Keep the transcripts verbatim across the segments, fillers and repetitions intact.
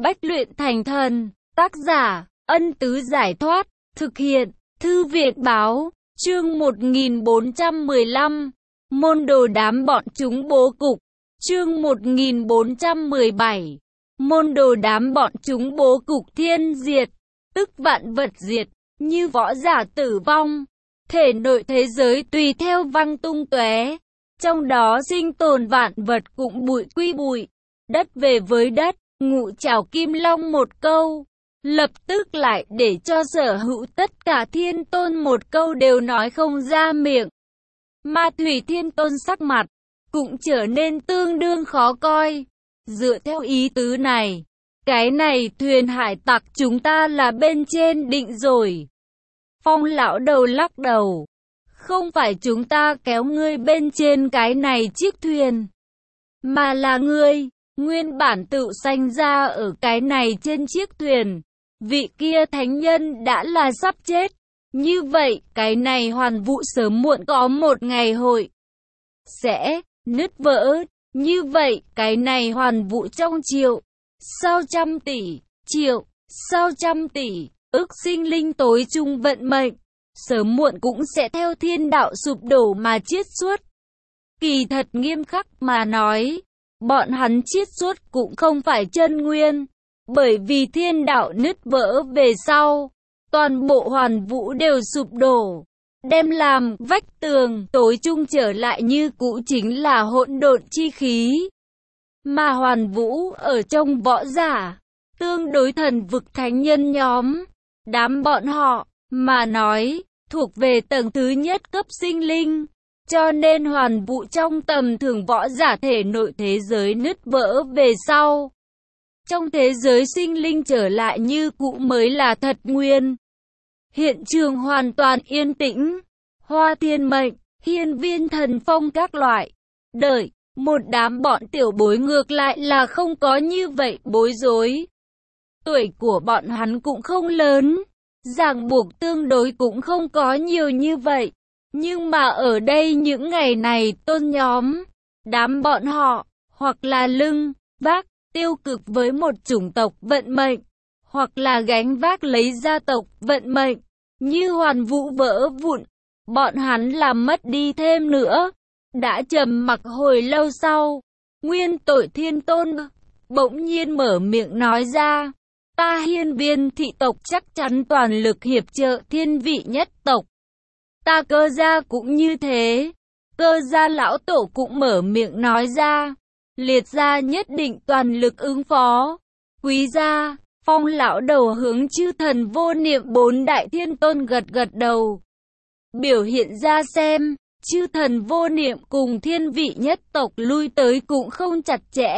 Bách luyện thành thần. Tác giả, Ân Tứ Giải Thoát. Thực hiện, Thư viện Báo. Chương một nghìn bốn trăm mười lăm. Môn đồ đám bọn chúng bố cục. Chương một nghìn bốn trăm mười bảy. Môn đồ đám bọn chúng bố cục thiên diệt, tức vạn vật diệt, như võ giả tử vong. Thể nội thế giới tùy theo văng tung tóe, trong đó sinh tồn vạn vật cũng bụi quy bụi, đất về với đất. Ngũ Trảo Kim Long một câu, lập tức lại để cho sở hữu tất cả thiên tôn một câu đều nói không ra miệng. Ma Thủy Thiên Tôn sắc mặt cũng trở nên tương đương khó coi. Dựa theo ý tứ này, cái này thuyền hải tặc chúng ta là bên trên định rồi. Phong lão đầu lắc đầu, không phải chúng ta kéo ngươi bên trên cái này chiếc thuyền, mà là ngươi nguyên bản tự sanh ra ở cái này trên chiếc thuyền. Vị kia thánh nhân đã là sắp chết, như vậy cái này hoàn vũ sớm muộn có một ngày hội sẽ nứt vỡ. Như vậy cái này hoàn vũ trong triệu sau trăm tỷ, triệu sau trăm tỷ ức sinh linh tối chung vận mệnh, sớm muộn cũng sẽ theo thiên đạo sụp đổ mà chiết xuất. Kỳ thật nghiêm khắc mà nói, bọn hắn chiết xuất cũng không phải chân nguyên, bởi vì thiên đạo nứt vỡ về sau, toàn bộ hoàn vũ đều sụp đổ, đem làm vách tường, tối chung trở lại như cũ chính là hỗn độn chi khí. Mà hoàn vũ ở trong võ giả, tương đối thần vực thánh nhân nhóm, đám bọn họ mà nói, thuộc về tầng thứ nhất cấp sinh linh, cho nên hoàn vũ trong tầm thường võ giả thể nội thế giới nứt vỡ về sau, trong thế giới sinh linh trở lại như cũ mới là thật nguyên. Hiện trường hoàn toàn yên tĩnh, Hoa Thiên Mệnh, Hiên Viên Thần Phong các loại. Đợi, một đám bọn tiểu bối ngược lại là không có như vậy bối rối. Tuổi của bọn hắn cũng không lớn, ràng buộc tương đối cũng không có nhiều như vậy. Nhưng mà ở đây những ngày này tôn nhóm, đám bọn họ, hoặc là lưng, vác, tiêu cực với một chủng tộc vận mệnh, hoặc là gánh vác lấy gia tộc vận mệnh, như hoàn vũ vỡ vụn, bọn hắn làm mất đi thêm nữa. Đã trầm mặc hồi lâu sau, Nguyên Tội Thiên Tôn bỗng nhiên mở miệng nói ra, ta Hiên Viên thị tộc chắc chắn toàn lực hiệp trợ thiên vị nhất tộc. Ta Cơ gia cũng như thế. Cơ gia lão tổ cũng mở miệng nói ra, Liệt gia nhất định toàn lực ứng phó. Quý gia, Phong lão đầu hướng chư thần vô niệm bốn đại thiên tôn gật gật đầu, biểu hiện ra xem, chư thần vô niệm cùng thiên vị nhất tộc lui tới cũng không chặt chẽ.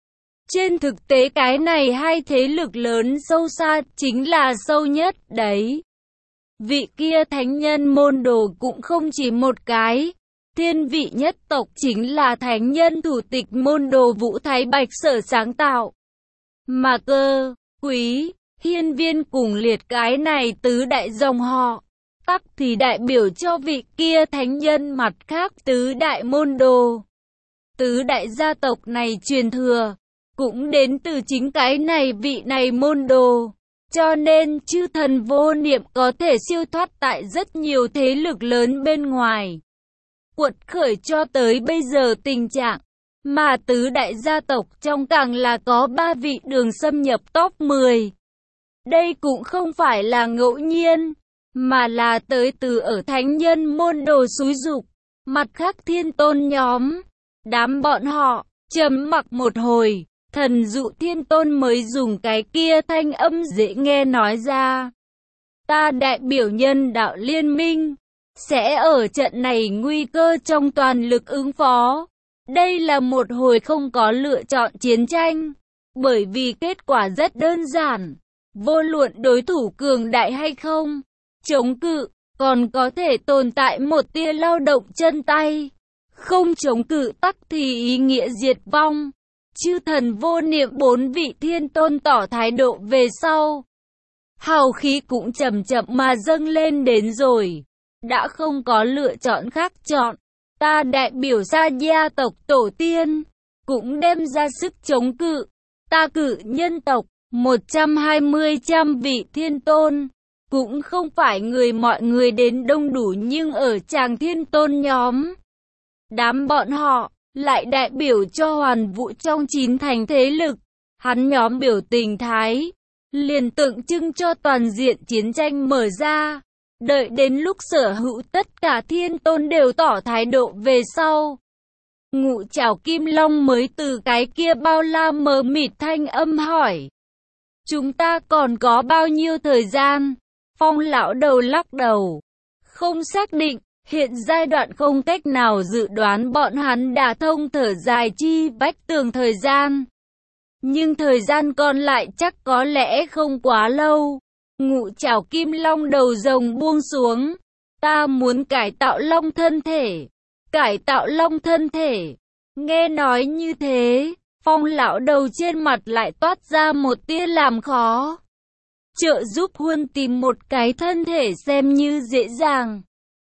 Trên thực tế cái này hai thế lực lớn sâu xa chính là sâu nhất đấy. Vị kia thánh nhân môn đồ cũng không chỉ một cái. Thiên vị nhất tộc chính là thánh nhân thủ tịch môn đồ Vũ Thái Bạch sở sáng tạo. Mà Cơ, Quý, Hiên Viên cùng Liệt cái này tứ đại dòng họ, tắc thì đại biểu cho vị kia thánh nhân mặt khác tứ đại môn đồ. Tứ đại gia tộc này truyền thừa, cũng đến từ chính cái này vị này môn đồ. Cho nên chư thần vô niệm có thể siêu thoát tại rất nhiều thế lực lớn bên ngoài, quật khởi cho tới bây giờ tình trạng. Mà tứ đại gia tộc trong càng là có ba vị đường xâm nhập top mười. Đây cũng không phải là ngẫu nhiên, mà là tới từ ở thánh nhân môn đồ xúi dục. Mặt khác thiên tôn nhóm, đám bọn họ trầm mặc một hồi, Thần Dụ Thiên Tôn mới dùng cái kia thanh âm dễ nghe nói ra, ta đại biểu nhân đạo liên minh, sẽ ở trận này nguy cơ trong toàn lực ứng phó. Đây là một hồi không có lựa chọn chiến tranh, bởi vì kết quả rất đơn giản, vô luận đối thủ cường đại hay không, chống cự, còn có thể tồn tại một tia lao động chân tay. Không chống cự tắc thì ý nghĩa diệt vong. Chư thần vô niệm bốn vị thiên tôn tỏ thái độ về sau, hào khí cũng chậm chậm mà dâng lên đến rồi. Đã không có lựa chọn khác chọn, ta đại biểu gia gia tộc tổ tiên, cũng đem ra sức chống cự. Ta cử nhân tộc, một trăm hai mươi trăm vị thiên tôn. Cũng không phải người mọi người đến đông đủ nhưng ở tràng thiên tôn nhóm. Đám bọn họ lại đại biểu cho hoàn vũ trong chín thành thế lực. Hắn nhóm biểu tình thái, liền tượng trưng cho toàn diện chiến tranh mở ra. Đợi đến lúc sở hữu tất cả thiên tôn đều tỏ thái độ về sau. Ngũ Trảo Kim Long mới từ cái kia bao la mờ mịt thanh âm hỏi. Chúng ta còn có bao nhiêu thời gian? Phong lão đầu lắc đầu. Không xác định, hiện giai đoạn không cách nào dự đoán bọn hắn đã thông thở dài chi vách tường thời gian. Nhưng thời gian còn lại chắc có lẽ không quá lâu. Ngũ Trảo Kim Long đầu rồng buông xuống. Ta muốn cải tạo long thân thể. Cải tạo long thân thể. Nghe nói như thế, Phong lão đầu trên mặt lại toát ra một tia làm khó. Trợ giúp Huân tìm một cái thân thể xem như dễ dàng.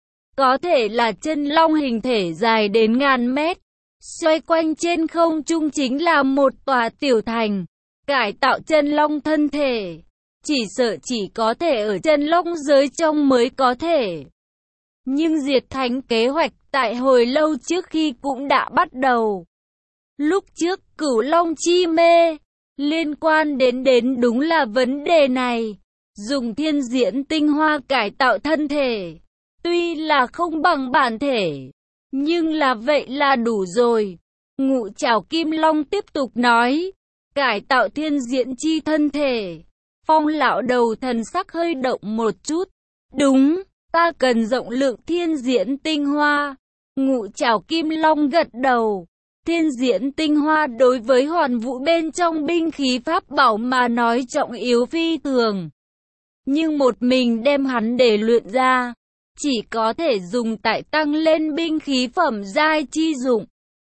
Có thể là chân long hình thể dài đến ngàn mét. Xoay quanh trên không trung chính là một tòa tiểu thành. Cải tạo chân long thân thể. Chỉ sợ chỉ có thể ở chân long giới trong mới có thể. Nhưng diệt thánh kế hoạch tại hồi lâu trước khi cũng đã bắt đầu. Lúc trước Cửu Long chi mê, liên quan đến đến đúng là vấn đề này. Dùng thiên diễn tinh hoa cải tạo thân thể. Tuy là không bằng bản thể, nhưng là vậy là đủ rồi. Ngũ Trảo Kim Long tiếp tục nói. Cải tạo thiên diễn chi thân thể. Phong lão đầu thần sắc hơi động một chút. Đúng, ta cần rộng lượng thiên diễn tinh hoa. Ngũ Trảo Kim Long gật đầu. Thiên diễn tinh hoa đối với hoàn vũ bên trong binh khí pháp bảo mà nói trọng yếu phi thường. Nhưng một mình đem hắn để luyện ra, chỉ có thể dùng tại tăng lên binh khí phẩm giai chi dụng.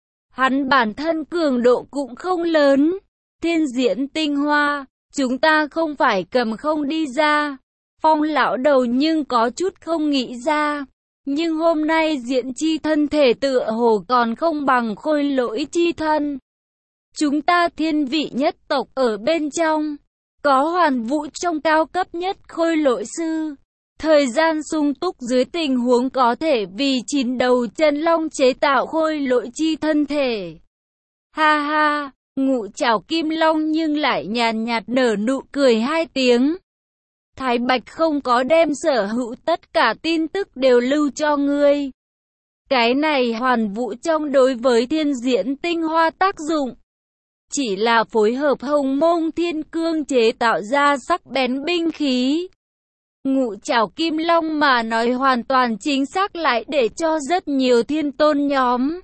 Hắn bản thân cường độ cũng không lớn. Thiên diễn tinh hoa, chúng ta không phải cầm không đi ra. Phong lão đầu nhưng có chút không nghĩ ra. Nhưng hôm nay diễn chi thân thể tựa hồ còn không bằng khôi lỗi chi thân. Chúng ta thiên vị nhất tộc ở bên trong, có hoàn vũ trong cao cấp nhất khôi lỗi sư. Thời gian sung túc dưới tình huống có thể vì chín đầu chân long chế tạo khôi lỗi chi thân thể. Ha ha, Ngũ Trảo Kim Long nhưng lại nhàn nhạt nở nụ cười hai tiếng. Thái Bạch không có đem sở hữu tất cả tin tức đều lưu cho ngươi. Cái này hoàn vũ trong đối với thiên diễn tinh hoa tác dụng. Chỉ là phối hợp hồng mông thiên cương chế tạo ra sắc bén binh khí. Ngũ Trảo Kim Long mà nói hoàn toàn chính xác lại để cho rất nhiều thiên tôn nhóm.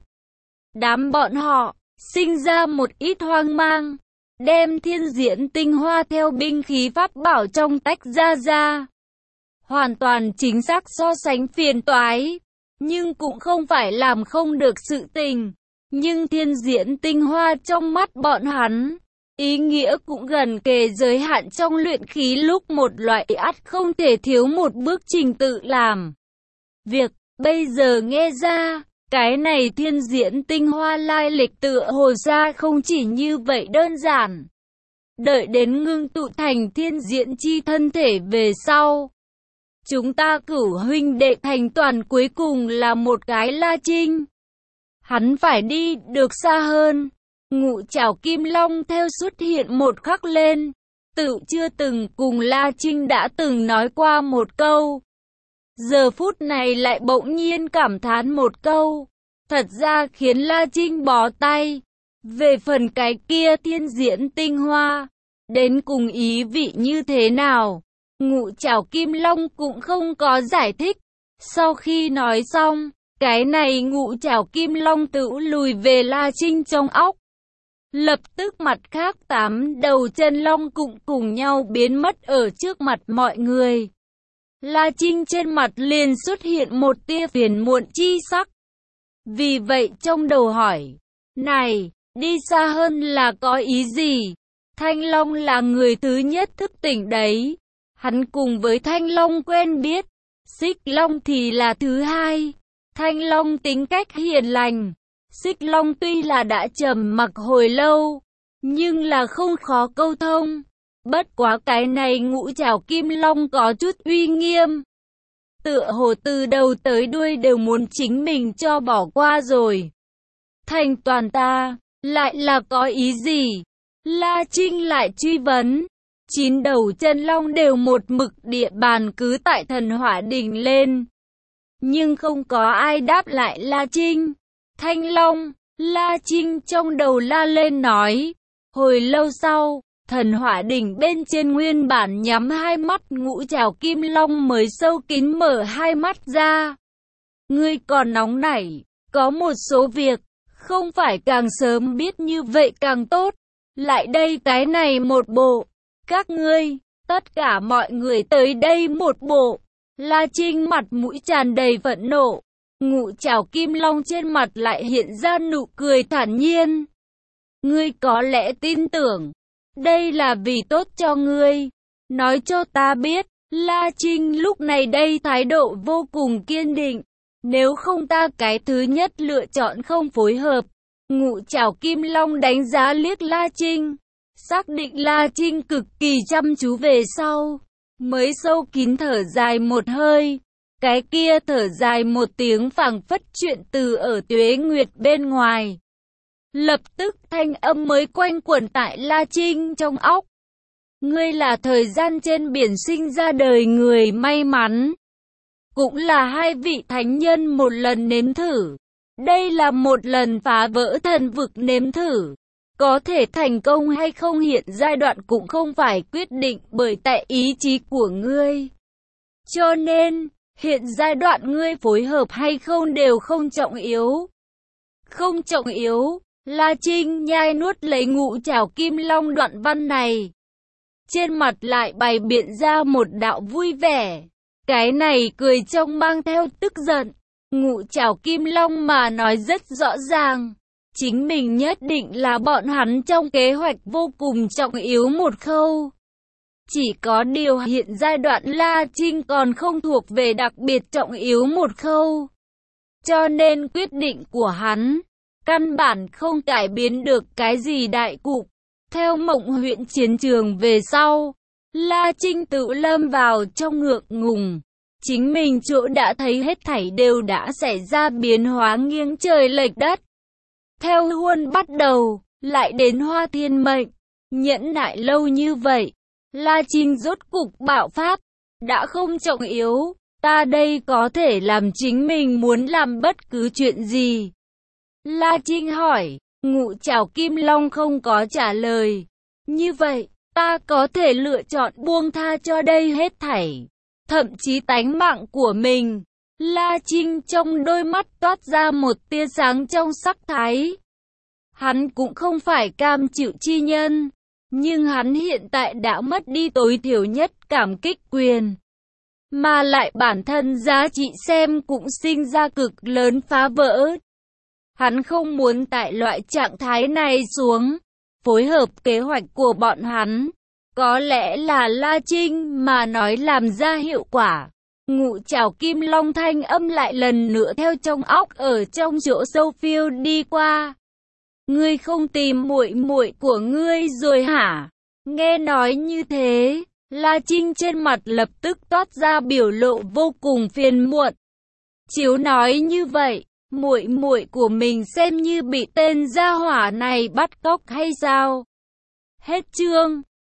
Đám bọn họ sinh ra một ít hoang mang. Đem thiên diễn tinh hoa theo binh khí pháp bảo trong tách ra ra. Hoàn toàn chính xác so sánh phiền toái. Nhưng cũng không phải làm không được sự tình. Nhưng thiên diễn tinh hoa trong mắt bọn hắn, ý nghĩa cũng gần kề giới hạn trong luyện khí lúc một loại ắt không thể thiếu một bước trình tự làm. Việc, bây giờ nghe ra, cái này thiên diễn tinh hoa lai lịch tựa hồ ra không chỉ như vậy đơn giản. Đợi đến ngưng tụ thành thiên diễn chi thân thể về sau. Chúng ta cửu huynh đệ thành toàn cuối cùng là một cái La Trinh. Hắn phải đi được xa hơn. Ngũ Trảo Kim Long theo xuất hiện một khắc lên. Tự chưa từng cùng La Trinh đã từng nói qua một câu. Giờ phút này lại bỗng nhiên cảm thán một câu. Thật ra khiến La Trinh bó tay. Về phần cái kia thiên diễn tinh hoa, đến cùng ý vị như thế nào, Ngũ Trảo Kim Long cũng không có giải thích. Sau khi nói xong, cái này Ngũ Trảo Kim Long tự lùi về La Trinh trong óc. Lập tức mặt khác tám đầu chân long cũng cùng nhau biến mất ở trước mặt mọi người. La Trinh trên mặt liền xuất hiện một tia phiền muộn chi sắc. Vì vậy trong đầu hỏi, này, đi xa hơn là có ý gì? Thanh Long là người thứ nhất thức tỉnh đấy. Hắn cùng với Thanh Long quen biết. Xích Long thì là thứ hai. Thanh Long tính cách hiền lành. Xích Long tuy là đã trầm mặc hồi lâu, nhưng là không khó câu thông. Bất quá cái này Ngũ Trảo Kim Long có chút uy nghiêm. Tựa hồ từ đầu tới đuôi đều muốn chính mình cho bỏ qua rồi. Thành toàn ta, lại là có ý gì? La Trinh lại truy vấn. Chín đầu chân long đều một mực địa bàn cứ tại Thần Hỏa Đỉnh lên. Nhưng không có ai đáp lại La Trinh. Thanh Long, La Trinh trong đầu la lên nói. Hồi lâu sau, Thần Hỏa Đỉnh bên trên nguyên bản nhắm hai mắt Ngũ Trảo Kim Long mới sâu kín mở hai mắt ra. Ngươi còn nóng nảy, có một số việc, không phải càng sớm biết như vậy càng tốt. Lại đây cái này một bộ, các ngươi, tất cả mọi người tới đây một bộ. La Trinh mặt mũi tràn đầy phẫn nộ, Ngũ Trảo Kim Long trên mặt lại hiện ra nụ cười thản nhiên. Ngươi có lẽ tin tưởng, đây là vì tốt cho ngươi. Nói cho ta biết, La Trinh lúc này đây thái độ vô cùng kiên định. Nếu không ta cái thứ nhất lựa chọn không phối hợp. Ngũ Trảo Kim Long đánh giá liếc La Trinh, xác định La Trinh cực kỳ chăm chú về sau, mới sâu kín thở dài một hơi. Cái kia thở dài một tiếng phảng phất chuyện từ ở Tuế Nguyệt bên ngoài. Lập tức thanh âm mới quanh quẩn tại La Trinh trong óc. Ngươi là thời gian trên biển sinh ra đời người may mắn. Cũng là hai vị thánh nhân một lần nếm thử. Đây là một lần phá vỡ thần vực nếm thử. Có thể thành công hay không hiện giai đoạn cũng không phải quyết định bởi tại ý chí của ngươi. Cho nên, hiện giai đoạn ngươi phối hợp hay không đều không trọng yếu. Không trọng yếu, La Trinh nhai nuốt lấy Ngũ Trảo Kim Long đoạn văn này. Trên mặt lại bày biện ra một đạo vui vẻ. Cái này cười trông mang theo tức giận. Ngũ Trảo Kim Long mà nói rất rõ ràng. Chính mình nhất định là bọn hắn trong kế hoạch vô cùng trọng yếu một khâu. Chỉ có điều hiện giai đoạn La Trinh còn không thuộc về đặc biệt trọng yếu một khâu. Cho nên quyết định của hắn, căn bản không cải biến được cái gì đại cục. Theo Mộng Huyện chiến trường về sau, La Trinh tự lâm vào trong ngượng ngùng. Chính mình chỗ đã thấy hết thảy đều đã xảy ra biến hóa nghiêng trời lệch đất. Theo Huân bắt đầu, lại đến Hoa Thiên Mệnh, nhẫn nại lâu như vậy, La Trinh rốt cục bạo phát, đã không trọng yếu, ta đây có thể làm chính mình muốn làm bất cứ chuyện gì. La Trinh hỏi, Ngũ Trảo Kim Long không có trả lời. Như vậy, ta có thể lựa chọn buông tha cho đây hết thảy, thậm chí tánh mạng của mình. La Trinh trong đôi mắt toát ra một tia sáng trong sắc thái. Hắn cũng không phải cam chịu chi nhân, nhưng hắn hiện tại đã mất đi tối thiểu nhất cảm kích quyền. Mà lại bản thân giá trị xem cũng sinh ra cực lớn phá vỡ. Hắn không muốn tại loại trạng thái này xuống, phối hợp kế hoạch của bọn hắn. Có lẽ là La Trinh mà nói làm ra hiệu quả. Ngũ Trảo Kim Long thanh âm lại lần nữa theo trong óc ở trong chỗ sâu phiêu đi qua. Ngươi không tìm muội muội của ngươi rồi hả? Nghe nói như thế, La Trinh trên mặt lập tức toát ra biểu lộ vô cùng phiền muộn. Chiếu nói như vậy, muội muội của mình xem như bị tên gia hỏa này bắt cóc hay sao? Hết chương.